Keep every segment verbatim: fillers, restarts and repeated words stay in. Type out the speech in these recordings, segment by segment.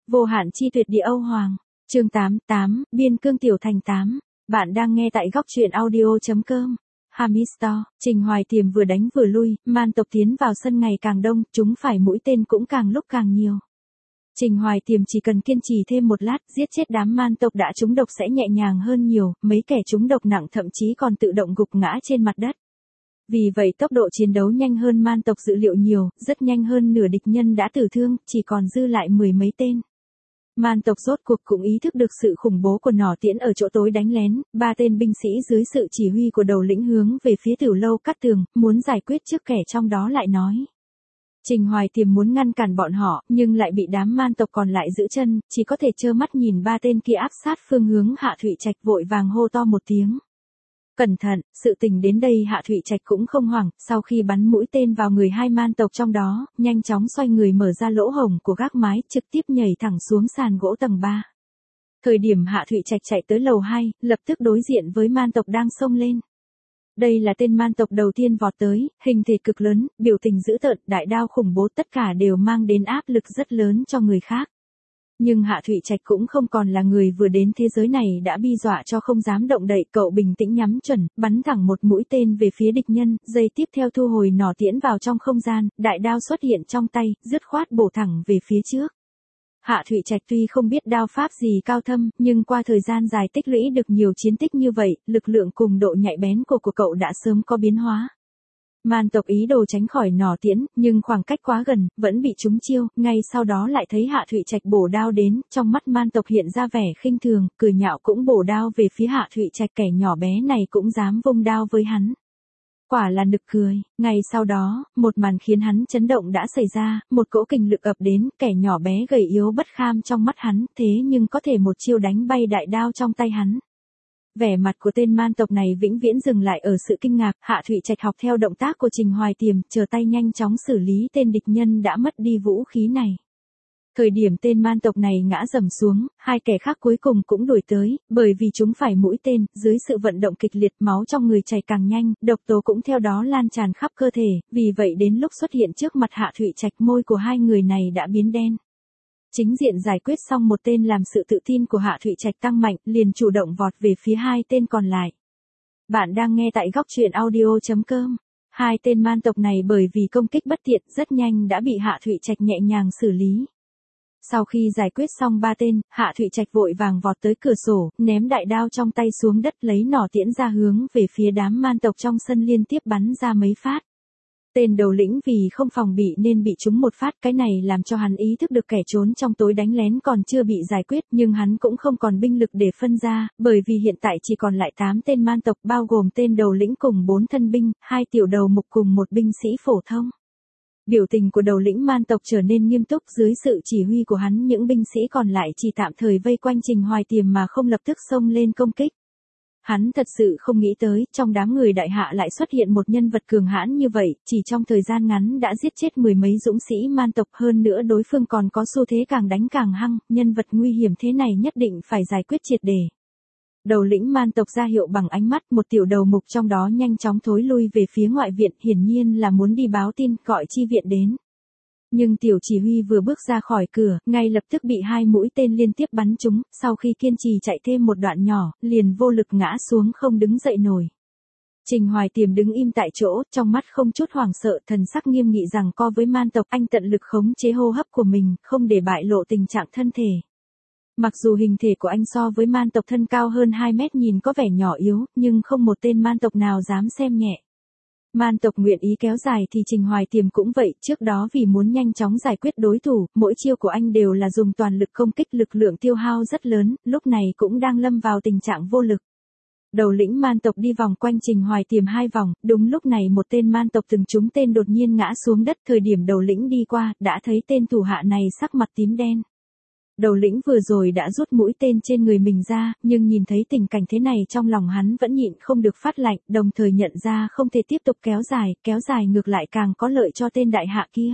Vô hạn chi tuyệt địa Âu Hoàng. Chương tám, tám, Biên cương tiểu thành tám. Bạn đang nghe tại góc truyện audio.com. Hamisto, Trình Hoài Tiềm vừa đánh vừa lui, man tộc tiến vào sân ngày càng đông, chúng phải mũi tên cũng càng lúc càng nhiều. Trình Hoài Tiềm chỉ cần kiên trì thêm một lát, giết chết đám man tộc đã trúng độc sẽ nhẹ nhàng hơn nhiều, mấy kẻ trúng độc nặng thậm chí còn tự động gục ngã trên mặt đất. Vì vậy tốc độ chiến đấu nhanh hơn man tộc dự liệu nhiều, rất nhanh hơn nửa địch nhân đã tử thương, chỉ còn dư lại mười mấy tên. Man tộc rốt cuộc cũng ý thức được sự khủng bố của nỏ tiễn ở chỗ tối đánh lén, ba tên binh sĩ dưới sự chỉ huy của đầu lĩnh hướng về phía Tiểu Lâu Cát Tường, muốn giải quyết trước kẻ trong đó lại nói. Trình Hoài Tiềm muốn ngăn cản bọn họ, nhưng lại bị đám man tộc còn lại giữ chân, chỉ có thể trơ mắt nhìn ba tên kia áp sát phương hướng Hạ Thụy Trạch, vội vàng hô to một tiếng. Cẩn thận, sự tình đến đây Hạ Thụy Trạch cũng không hoảng, sau khi bắn mũi tên vào người hai man tộc trong đó, nhanh chóng xoay người mở ra lỗ hổng của gác mái, trực tiếp nhảy thẳng xuống sàn gỗ tầng ba. Thời điểm Hạ Thụy Trạch chạy tới lầu hai, lập tức đối diện với man tộc đang xông lên. Đây là tên man tộc đầu tiên vọt tới, hình thể cực lớn, biểu tình dữ tợn, đại đao khủng bố, tất cả đều mang đến áp lực rất lớn cho người khác. Nhưng Hạ Thụy Trạch cũng không còn là người vừa đến thế giới này đã bi dọa cho không dám động đậy, cậu bình tĩnh nhắm chuẩn, bắn thẳng một mũi tên về phía địch nhân, giây tiếp theo thu hồi nỏ tiễn vào trong không gian, đại đao xuất hiện trong tay, dứt khoát bổ thẳng về phía trước. Hạ Thụy Trạch tuy không biết đao pháp gì cao thâm, nhưng qua thời gian dài tích lũy được nhiều chiến tích như vậy, lực lượng cùng độ nhạy bén của của cậu đã sớm có biến hóa. Man tộc ý đồ tránh khỏi nỏ tiễn, nhưng khoảng cách quá gần, vẫn bị trúng chiêu, ngay sau đó lại thấy Hạ Thụy Trạch bổ đao đến, trong mắt man tộc hiện ra vẻ khinh thường, cười nhạo cũng bổ đao về phía Hạ Thụy Trạch, kẻ nhỏ bé này cũng dám vung đao với hắn. Quả là nực cười, ngay sau đó, một màn khiến hắn chấn động đã xảy ra, một cỗ kình lực ập đến, kẻ nhỏ bé gầy yếu bất kham trong mắt hắn, thế nhưng có thể một chiêu đánh bay đại đao trong tay hắn. Vẻ mặt của tên man tộc này vĩnh viễn dừng lại ở sự kinh ngạc, Hạ Thụy Trạch học theo động tác của Trình Hoài Tiềm, chờ tay nhanh chóng xử lý tên địch nhân đã mất đi vũ khí này. Thời điểm tên man tộc này ngã rầm xuống, hai kẻ khác cuối cùng cũng đuổi tới, bởi vì chúng phải mũi tên, dưới sự vận động kịch liệt máu trong người chảy càng nhanh, độc tố cũng theo đó lan tràn khắp cơ thể, vì vậy đến lúc xuất hiện trước mặt Hạ Thụy Trạch, môi của hai người này đã biến đen. Chính diện giải quyết xong một tên làm sự tự tin của Hạ Thụy Trạch tăng mạnh, liền chủ động vọt về phía hai tên còn lại. Bạn đang nghe tại góc truyện audio.com. Hai tên man tộc này bởi vì công kích bất tiện rất nhanh đã bị Hạ Thụy Trạch nhẹ nhàng xử lý. Sau khi giải quyết xong ba tên, Hạ Thụy Trạch vội vàng vọt tới cửa sổ, ném đại đao trong tay xuống đất, lấy nỏ tiễn ra hướng về phía đám man tộc trong sân liên tiếp bắn ra mấy phát. Tên đầu lĩnh vì không phòng bị nên bị trúng một phát, cái này làm cho hắn ý thức được kẻ trốn trong tối đánh lén còn chưa bị giải quyết, nhưng hắn cũng không còn binh lực để phân ra, bởi vì hiện tại chỉ còn lại tám tên man tộc bao gồm tên đầu lĩnh cùng bốn thân binh, hai tiểu đầu mục cùng một binh sĩ phổ thông. Biểu tình của đầu lĩnh man tộc trở nên nghiêm túc, dưới sự chỉ huy của hắn những binh sĩ còn lại chỉ tạm thời vây quanh Trình Hoài Tiềm mà không lập tức xông lên công kích. Hắn thật sự không nghĩ tới, trong đám người đại hạ lại xuất hiện một nhân vật cường hãn như vậy, chỉ trong thời gian ngắn đã giết chết mười mấy dũng sĩ man tộc, hơn nữa đối phương còn có xu thế càng đánh càng hăng, nhân vật nguy hiểm thế này nhất định phải giải quyết triệt để. Đầu lĩnh man tộc ra hiệu bằng ánh mắt, một tiểu đầu mục trong đó nhanh chóng thối lui về phía ngoại viện, hiển nhiên là muốn đi báo tin, gọi chi viện đến. Nhưng tiểu chỉ huy vừa bước ra khỏi cửa, ngay lập tức bị hai mũi tên liên tiếp bắn trúng, sau khi kiên trì chạy thêm một đoạn nhỏ, liền vô lực ngã xuống không đứng dậy nổi. Trình Hoài Tiềm đứng im tại chỗ, trong mắt không chút hoảng sợ, thần sắc nghiêm nghị rằng co với man tộc, anh tận lực khống chế hô hấp của mình, không để bại lộ tình trạng thân thể. Mặc dù hình thể của anh so với man tộc thân cao hơn hai mét nhìn có vẻ nhỏ yếu, nhưng không một tên man tộc nào dám xem nhẹ. Man tộc nguyện ý kéo dài thì Trình Hoài Tiềm cũng vậy, trước đó vì muốn nhanh chóng giải quyết đối thủ, mỗi chiêu của anh đều là dùng toàn lực công kích, lực lượng tiêu hao rất lớn, lúc này cũng đang lâm vào tình trạng vô lực. Đầu lĩnh man tộc đi vòng quanh Trình Hoài Tiềm hai vòng, đúng lúc này một tên man tộc từng trúng tên đột nhiên ngã xuống đất, thời điểm đầu lĩnh đi qua, đã thấy tên thủ hạ này sắc mặt tím đen. Đầu lĩnh vừa rồi đã rút mũi tên trên người mình ra, nhưng nhìn thấy tình cảnh thế này trong lòng hắn vẫn nhịn không được phát lạnh, đồng thời nhận ra không thể tiếp tục kéo dài, kéo dài ngược lại càng có lợi cho tên đại hạ kia.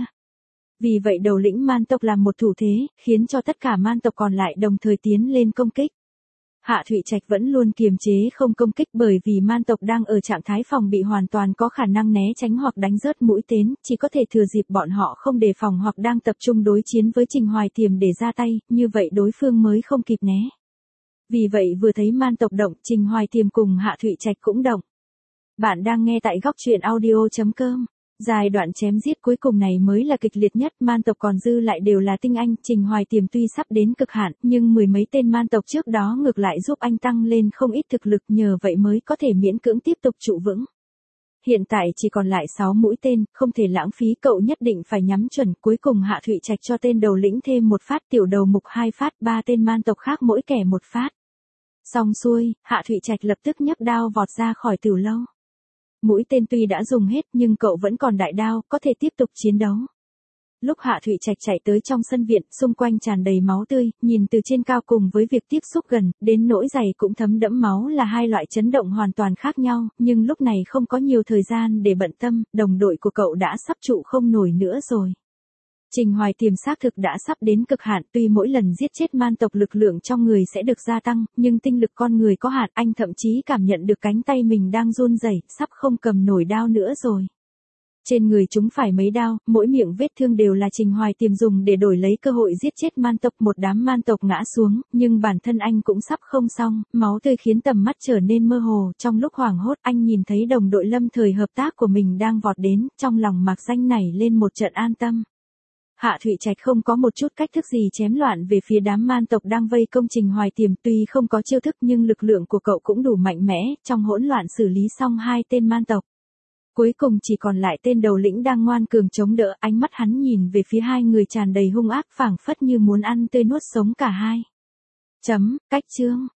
Vì vậy đầu lĩnh man tộc làm một thủ thế, khiến cho tất cả man tộc còn lại đồng thời tiến lên công kích. Hạ Thụy Trạch vẫn luôn kiềm chế không công kích bởi vì man tộc đang ở trạng thái phòng bị hoàn toàn có khả năng né tránh hoặc đánh rớt mũi tên, chỉ có thể thừa dịp bọn họ không đề phòng hoặc đang tập trung đối chiến với Trình Hoài Tiềm để ra tay, như vậy đối phương mới không kịp né. Vì vậy vừa thấy man tộc động, Trình Hoài Tiềm cùng Hạ Thụy Trạch cũng động. Bạn đang nghe tại góc truyện audio chấm com. Giai đoạn chém giết cuối cùng này mới là kịch liệt nhất, man tộc còn dư lại đều là tinh anh, Trình Hoài Tiềm tuy sắp đến cực hạn, nhưng mười mấy tên man tộc trước đó ngược lại giúp anh tăng lên không ít thực lực, nhờ vậy mới có thể miễn cưỡng tiếp tục trụ vững. Hiện tại chỉ còn lại sáu mũi tên, không thể lãng phí, cậu nhất định phải nhắm chuẩn. Cuối cùng Hạ Thụy Trạch cho tên đầu lĩnh thêm một phát, tiểu đầu mục hai phát, ba tên man tộc khác mỗi kẻ một phát. Xong xuôi, Hạ Thụy Trạch lập tức nhấc đao vọt ra khỏi tiểu lâu. Mũi tên tuy đã dùng hết nhưng cậu vẫn còn đại đao, có thể tiếp tục chiến đấu. Lúc Hạ Thụy Trạch chạy tới trong sân viện, xung quanh tràn đầy máu tươi, nhìn từ trên cao cùng với việc tiếp xúc gần, đến nỗi giày cũng thấm đẫm máu là hai loại chấn động hoàn toàn khác nhau, nhưng lúc này không có nhiều thời gian để bận tâm, đồng đội của cậu đã sắp trụ không nổi nữa rồi. Trình Hoài Tiềm xác thực đã sắp đến cực hạn, tuy mỗi lần giết chết man tộc lực lượng trong người sẽ được gia tăng, nhưng tinh lực con người có hạn, anh thậm chí cảm nhận được cánh tay mình đang run rẩy, sắp không cầm nổi đao nữa rồi. Trên người chúng phải mấy đao, mỗi miệng vết thương đều là Trình Hoài Tiềm dùng để đổi lấy cơ hội giết chết man tộc. Một đám man tộc ngã xuống, nhưng bản thân anh cũng sắp không xong, máu tươi khiến tầm mắt trở nên mơ hồ. Trong lúc hoảng hốt, anh nhìn thấy đồng đội lâm thời hợp tác của mình đang vọt đến, trong lòng mạc danh nảy lên một trận an tâm. Hạ Thụy Trạch không có một chút cách thức gì chém loạn về phía đám man tộc đang vây công Trình Hoài Tiềm, tuy không có chiêu thức nhưng lực lượng của cậu cũng đủ mạnh mẽ, trong hỗn loạn xử lý xong hai tên man tộc. Cuối cùng chỉ còn lại tên đầu lĩnh đang ngoan cường chống đỡ, ánh mắt hắn nhìn về phía hai người tràn đầy hung ác, phảng phất như muốn ăn tươi nuốt sống cả hai. Chấm, cách chương.